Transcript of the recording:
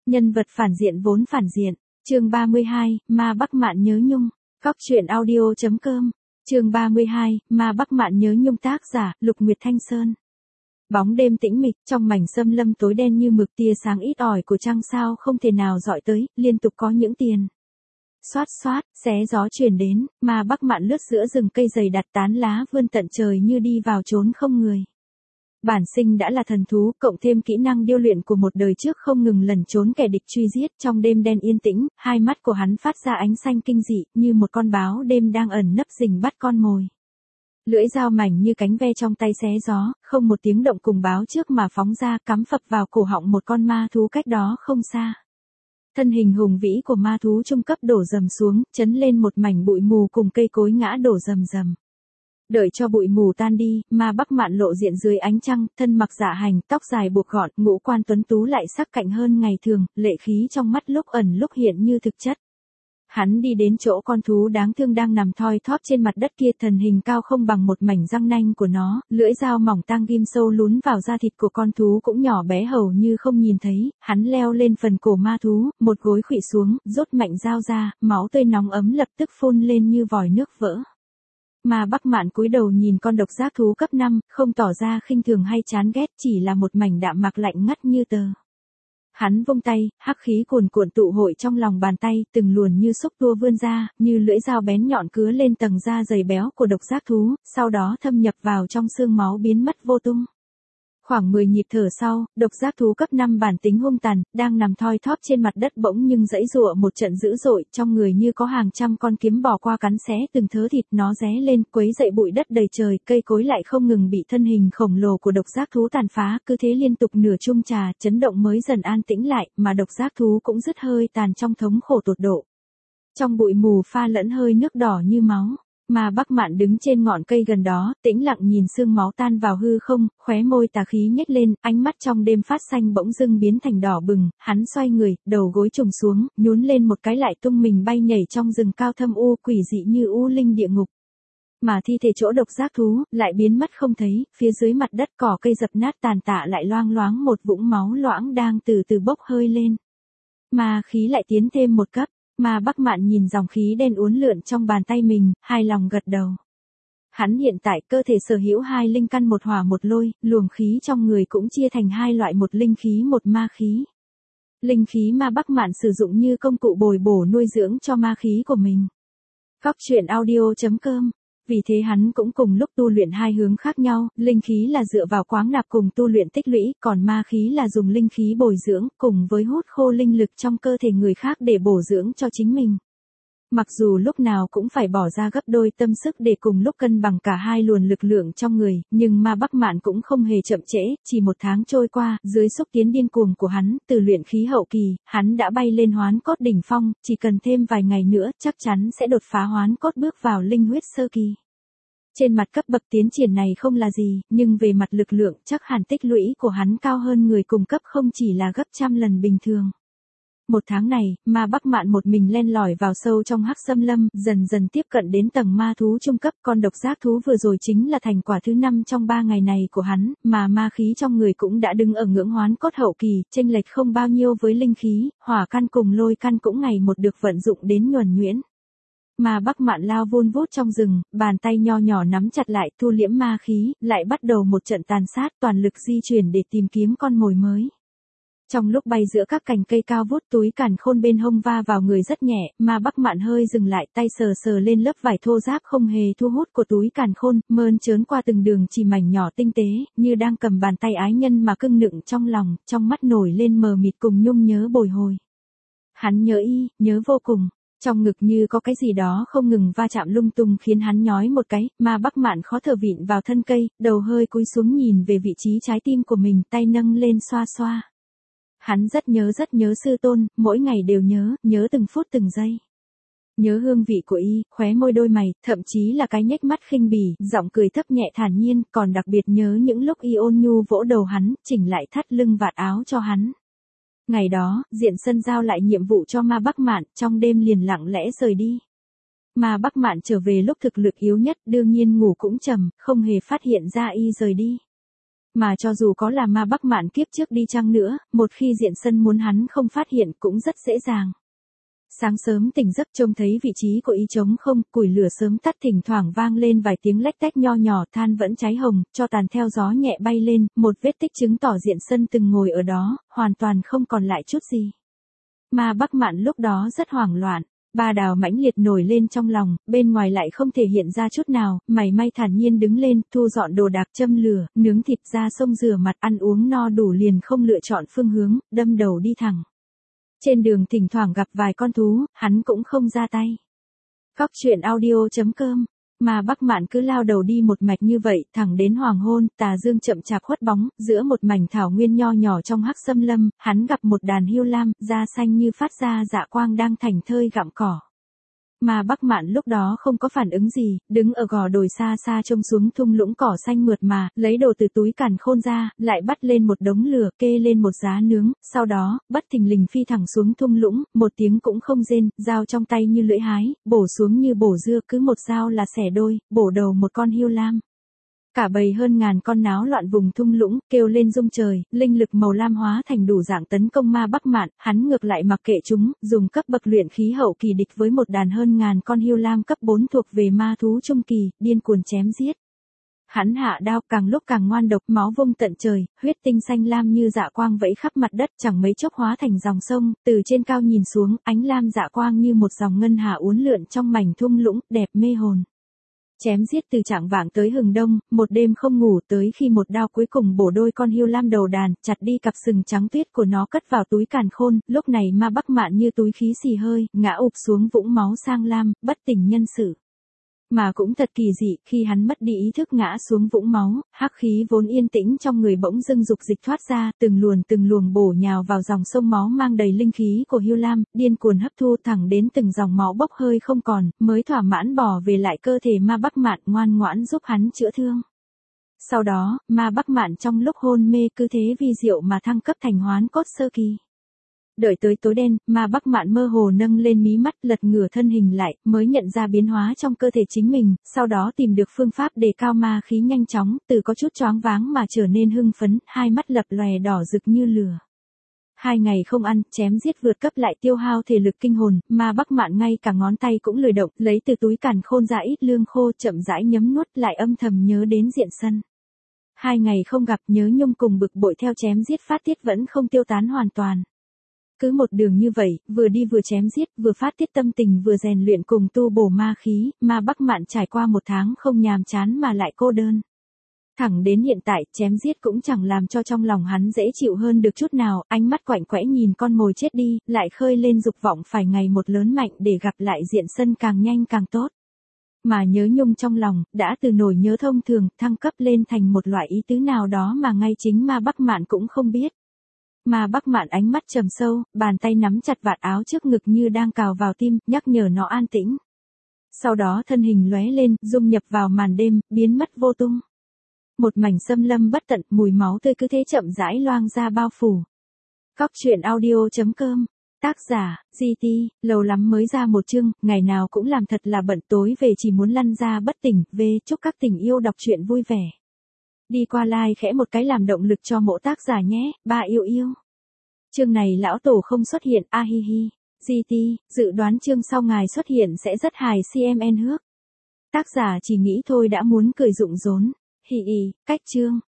Nhân vật phản diện vốn phản diện. Chương 32, Ma Bắc Mạn nhớ nhung. Góc truyện audio.com. Chương 32, Ma Bắc Mạn nhớ nhung, tác giả, Lục Nguyệt Thanh Sơn. Bóng đêm tĩnh mịch, trong mảnh xâm lâm tối đen như mực, tia sáng ít ỏi của trăng sao không thể nào dọi tới, liên tục có những tiền xoát xoát, xé gió truyền đến, Ma Bắc Mạn lướt giữa rừng cây dày đặt tán lá vươn tận trời như đi vào chốn không người. Bản sinh đã là thần thú, cộng thêm kỹ năng điêu luyện của một đời trước không ngừng lẩn trốn kẻ địch truy giết. Trong đêm đen yên tĩnh, hai mắt của hắn phát ra ánh xanh kinh dị, như một con báo đêm đang ẩn nấp rình bắt con mồi. Lưỡi dao mảnh như cánh ve trong tay xé gió, không một tiếng động cùng báo trước mà phóng ra, cắm phập vào cổ họng một con ma thú cách đó không xa. Thân hình hùng vĩ của ma thú trung cấp đổ rầm xuống, chấn lên một mảnh bụi mù cùng cây cối ngã đổ rầm rầm. Đợi cho bụi mù tan đi, Ma Bắc Mạn lộ diện dưới ánh trăng, thân mặc dạ hành, tóc dài buộc gọn, ngũ quan tuấn tú lại sắc cạnh hơn ngày thường, lệ khí trong mắt lúc ẩn lúc hiện như thực chất. Hắn đi đến chỗ con thú đáng thương đang nằm thoi thóp trên mặt đất kia, thân hình cao không bằng một mảnh răng nanh của nó, lưỡi dao mỏng tang ghim sâu lún vào da thịt của con thú cũng nhỏ bé hầu như không nhìn thấy. Hắn leo lên phần cổ ma thú, một gối khuỵu xuống, rút mạnh dao ra, máu tươi nóng ấm lập tức phun lên như vòi nước vỡ. Ma Bắc Mạn cúi đầu nhìn con độc giác thú cấp 5, không tỏ ra khinh thường hay chán ghét, chỉ là một mảnh đạm mạc lạnh ngắt như tờ. Hắn vung tay, hắc khí cuồn cuộn tụ hội trong lòng bàn tay, từng luồn như xúc tua vươn ra, như lưỡi dao bén nhọn cứa lên tầng da dày béo của độc giác thú, sau đó thâm nhập vào trong xương máu biến mất vô tung. Khoảng 10 nhịp thở sau, độc giác thú cấp 5 bản tính hung tàn, đang nằm thoi thóp trên mặt đất bỗng nhưng giãy giụa một trận dữ dội, trong người như có hàng trăm con kiếm bò qua cắn xé từng thớ thịt. Nó ré lên, quấy dậy bụi đất đầy trời, cây cối lại không ngừng bị thân hình khổng lồ của độc giác thú tàn phá, cứ thế liên tục nửa chung trà, chấn động mới dần an tĩnh lại, mà độc giác thú cũng dứt hơi tàn trong thống khổ tột độ. Trong bụi mù pha lẫn hơi nước đỏ như máu. Ma Bắc Mạn đứng trên ngọn cây gần đó, tĩnh lặng nhìn xương máu tan vào hư không, khóe môi tà khí nhếch lên, ánh mắt trong đêm phát xanh bỗng dưng biến thành đỏ bừng. Hắn xoay người, đầu gối trùng xuống, nhún lên một cái lại tung mình bay nhảy trong rừng cao thâm u, quỷ dị như u linh địa ngục. Mà thi thể chỗ độc giác thú lại biến mất không thấy, phía dưới mặt đất cỏ cây dập nát tàn tạ lại loang loáng một vũng máu loãng đang từ từ bốc hơi lên. Ma khí lại tiến thêm một cấp. Ma Bắc Mạn nhìn dòng khí đen uốn lượn trong bàn tay mình, hài lòng gật đầu. Hắn hiện tại cơ thể sở hữu hai linh căn, một hỏa một lôi, luồng khí trong người cũng chia thành hai loại, một linh khí một ma khí. Linh khí Ma Bắc Mạn sử dụng như công cụ bồi bổ nuôi dưỡng cho ma khí của mình. Góc truyện audio.com. Vì thế hắn cũng cùng lúc tu luyện hai hướng khác nhau, linh khí là dựa vào khoáng nạp cùng tu luyện tích lũy, còn ma khí là dùng linh khí bồi dưỡng, cùng với hút khô linh lực trong cơ thể người khác để bổ dưỡng cho chính mình. Mặc dù lúc nào cũng phải bỏ ra gấp đôi tâm sức để cùng lúc cân bằng cả hai luồng lực lượng trong người, nhưng Ma Bắc Mạn cũng không hề chậm trễ, chỉ một tháng trôi qua, dưới xúc tiến điên cuồng của hắn, từ luyện khí hậu kỳ, hắn đã bay lên hoán cốt đỉnh phong, chỉ cần thêm vài ngày nữa, chắc chắn sẽ đột phá hoán cốt bước vào linh huyết sơ kỳ. Trên mặt cấp bậc tiến triển này không là gì, nhưng về mặt lực lượng chắc hẳn tích lũy của hắn cao hơn người cùng cấp không chỉ là gấp trăm lần bình thường. Một tháng này, Ma Bắc Mạn một mình len lỏi vào sâu trong hắc xâm lâm, dần dần tiếp cận đến tầng ma thú trung cấp. Con độc giác thú vừa rồi chính là thành quả thứ 5 trong 3 ngày này của hắn, mà ma khí trong người cũng đã đứng ở ngưỡng hoán cốt hậu kỳ, chênh lệch không bao nhiêu với linh khí, hỏa căn cùng lôi căn cũng ngày một được vận dụng đến nhuần nhuyễn. Ma Bắc Mạn lao vun vút trong rừng, bàn tay nho nhỏ nắm chặt lại, thu liễm ma khí, lại bắt đầu một trận tàn sát, toàn lực di chuyển để tìm kiếm con mồi mới. Trong lúc bay giữa các cành cây cao vút, túi càn khôn bên hông va vào người rất nhẹ, Ma Bắc Mạn hơi dừng lại, tay sờ sờ lên lớp vải thô ráp không hề thu hút của túi càn khôn, mơn trớn qua từng đường chỉ mảnh nhỏ tinh tế, như đang cầm bàn tay ái nhân mà cưng nựng trong lòng, trong mắt nổi lên mờ mịt cùng nhung nhớ bồi hồi. Hắn nhớ nhớ vô cùng. Trong ngực như có cái gì đó không ngừng va chạm lung tung khiến hắn nhói một cái, Ma Bắc Mạn khó thở vịn vào thân cây, đầu hơi cúi xuống nhìn về vị trí trái tim của mình, tay nâng lên xoa xoa. Hắn rất nhớ sư tôn, mỗi ngày đều nhớ từng phút từng giây. Nhớ hương vị của khóe môi đôi mày, thậm chí là cái nhếch mắt khinh bỉ, giọng cười thấp nhẹ thản nhiên, còn đặc biệt nhớ những lúc ôn nhu vỗ đầu hắn, chỉnh lại thắt lưng vạt áo cho hắn. Ngày đó, Diện Sân giao lại nhiệm vụ cho Ma Bắc Mạn, trong đêm liền lặng lẽ rời đi. Ma Bắc Mạn trở về lúc thực lực yếu nhất, đương nhiên ngủ cũng trầm, không hề phát hiện ra rời đi. Mà cho dù có là ma Bắc Mạn kiếp trước đi chăng nữa, một khi Diện Sân muốn hắn không phát hiện cũng rất dễ dàng. Sáng sớm tỉnh giấc trông thấy vị trí của y trống không, củi lửa sớm tắt, thỉnh thoảng vang lên vài tiếng lách tách nho nhỏ, than vẫn cháy hồng, cho tàn theo gió nhẹ bay lên, một vết tích chứng tỏ Diện Sân từng ngồi ở đó, hoàn toàn không còn lại chút gì. Ma Bắc Mạn lúc đó rất hoảng loạn. Ba Đào mãnh liệt nổi lên trong lòng, bên ngoài lại không thể hiện ra chút nào, mày may thản nhiên đứng lên, thu dọn đồ đạc, châm lửa, nướng thịt, ra sông rửa mặt, ăn uống no đủ liền không lựa chọn phương hướng, đâm đầu đi thẳng. Trên đường thỉnh thoảng gặp vài con thú, hắn cũng không ra tay. Cóc truyện audio.com. Mà Bắc Mạn cứ lao đầu đi một mạch như vậy, thẳng đến hoàng hôn, tà dương chậm chạp khuất bóng, giữa một mảnh thảo nguyên nho nhỏ trong hắc xâm lâm, hắn gặp một đàn hươu lam, da xanh như phát ra dạ quang đang thảnh thơi gặm cỏ. Mà Bắc Mạn lúc đó không có phản ứng gì, đứng ở gò đồi xa xa trông xuống thung lũng cỏ xanh mượt mà, lấy đồ từ túi càn khôn ra, lại bắt lên một đống lửa, kê lên một giá nướng, sau đó, bất thình lình phi thẳng xuống thung lũng, một tiếng cũng không rên, dao trong tay như lưỡi hái, bổ xuống như bổ dưa, cứ một dao là xẻ đôi, bổ đầu một con hươu lam. Cả bầy hơn ngàn con náo loạn vùng thung lũng, kêu lên rung trời, linh lực màu lam hóa thành đủ dạng tấn công ma Bắc Mạn, hắn ngược lại mặc kệ chúng, dùng cấp bậc luyện khí hậu kỳ địch với một đàn hơn ngàn con hươu lam cấp 4 thuộc về ma thú trung kỳ, điên cuồng chém giết. Hắn hạ đao càng lúc càng ngoan độc, máu vung tận trời, huyết tinh xanh lam như dạ quang vẫy khắp mặt đất, chẳng mấy chốc hóa thành dòng sông, từ trên cao nhìn xuống, ánh lam dạ quang như một dòng ngân hà uốn lượn trong mảnh thung lũng, đẹp mê hồn. Chém giết từ chạng vạng tới hừng đông, một đêm không ngủ, tới khi một đao cuối cùng bổ đôi con hươu lam đầu đàn, chặt đi cặp sừng trắng tuyết của nó cất vào túi càn khôn, lúc này ma Bắc Mạn như túi khí xì hơi, ngã ụp xuống vũng máu sang lam, bất tỉnh nhân sự. Mà cũng thật kỳ dị, khi hắn mất đi ý thức ngã xuống vũng máu, hắc khí vốn yên tĩnh trong người bỗng dưng dục dịch thoát ra, từng luồng bổ nhào vào dòng sông máu mang đầy linh khí của hươu lam, điên cuồng hấp thu thẳng đến từng dòng máu bốc hơi không còn, mới thỏa mãn bỏ về lại cơ thể ma Bắc Mạn, ngoan ngoãn giúp hắn chữa thương. Sau đó, ma Bắc Mạn trong lúc hôn mê cứ thế vi diệu mà thăng cấp thành hoán cốt sơ kỳ. Đợi tới tối đen, ma Bắc Mạn mơ hồ nâng lên mí mắt, lật ngửa thân hình lại, mới nhận ra biến hóa trong cơ thể chính mình, sau đó tìm được phương pháp đề cao ma khí nhanh chóng, từ có chút choáng váng mà trở nên hưng phấn, hai mắt lập lòe đỏ rực như lửa. 2 ngày không ăn, chém giết vượt cấp lại tiêu hao thể lực kinh hồn, ma Bắc Mạn ngay cả ngón tay cũng lười động, lấy từ túi càn khôn ra ít lương khô, chậm rãi nhấm nuốt, lại âm thầm nhớ đến Diện Sân. 2 ngày không gặp, nhớ nhung cùng bực bội theo chém giết phát tiết vẫn không tiêu tán hoàn toàn. Cứ một đường như vậy, vừa đi vừa chém giết, vừa phát tiết tâm tình vừa rèn luyện cùng tu bổ ma khí, ma Bắc Mạn trải qua 1 tháng không nhàm chán mà lại cô đơn. Thẳng đến hiện tại, chém giết cũng chẳng làm cho trong lòng hắn dễ chịu hơn được chút nào, ánh mắt quạnh quẽ nhìn con mồi chết đi, lại khơi lên dục vọng phải ngày một lớn mạnh để gặp lại Diện Sân càng nhanh càng tốt. Mà nhớ nhung trong lòng, đã từ nỗi nhớ thông thường, thăng cấp lên thành một loại ý tứ nào đó mà ngay chính ma Bắc Mạn cũng không biết. Ma Bắc Mạn ánh mắt trầm sâu, bàn tay nắm chặt vạt áo trước ngực như đang cào vào tim, nhắc nhở nó an tĩnh. Sau đó thân hình lóe lên, dung nhập vào màn đêm, biến mất vô tung. Một mảnh xâm lâm bất tận, mùi máu tươi cứ thế chậm rãi loang ra bao phủ. Cóc truyện audio.com. Tác giả, GT, lâu lắm mới ra một chương, ngày nào cũng làm thật là bận, tối về chỉ muốn lăn ra bất tỉnh, chúc các tình yêu đọc truyện vui vẻ. Đi qua like khẽ một cái làm động lực cho mỗi tác giả nhé, ba yêu yêu. Chương này lão tổ không xuất hiện, a hi hi. GT, dự đoán chương sau ngài xuất hiện sẽ rất hài CMN hước. Tác giả chỉ nghĩ thôi đã muốn cười rụng rốn. Hi hi, cách chương.